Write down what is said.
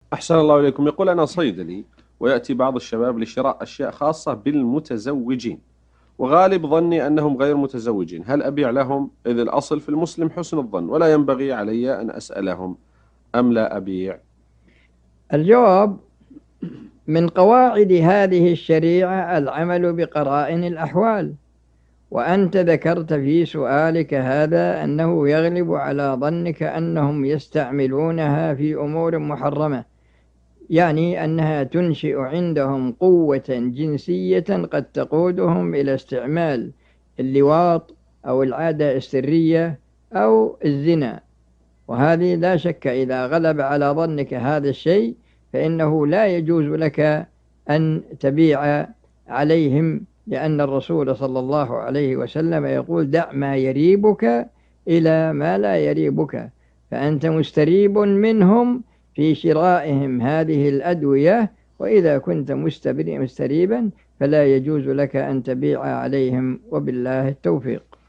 أحسن الله إليكم. يقول أنا صيدلي، ويأتي بعض الشباب لشراء أشياء خاصة بالمتزوجين، وغالب ظني أنهم غير متزوجين. هل أبيع لهم إذ الأصل في المسلم حسن الظن، ولا ينبغي علي أن أسألهم أم لا أبيع؟ الجواب: من قواعد هذه الشريعة العمل بقرائن الأحوال، وأنت ذكرت في سؤالك هذا أنه يغلب على ظنك أنهم يستعملونها في أمور محرمة، يعني أنها تنشئ عندهم قوة جنسية قد تقودهم إلى استعمال اللواط أو العادة السرية أو الزنا. وهذه لا شك إذا غلب على ظنك هذا الشيء فإنه لا يجوز لك أن تبيع عليهم، لأن الرسول صلى الله عليه وسلم يقول: دع ما يريبك إلى ما لا يريبك. فأنت مستريب منهم في شرائهم هذه الأدوية، وإذا كنت مستريبا فلا يجوز لك أن تبيع عليهم، وبالله التوفيق.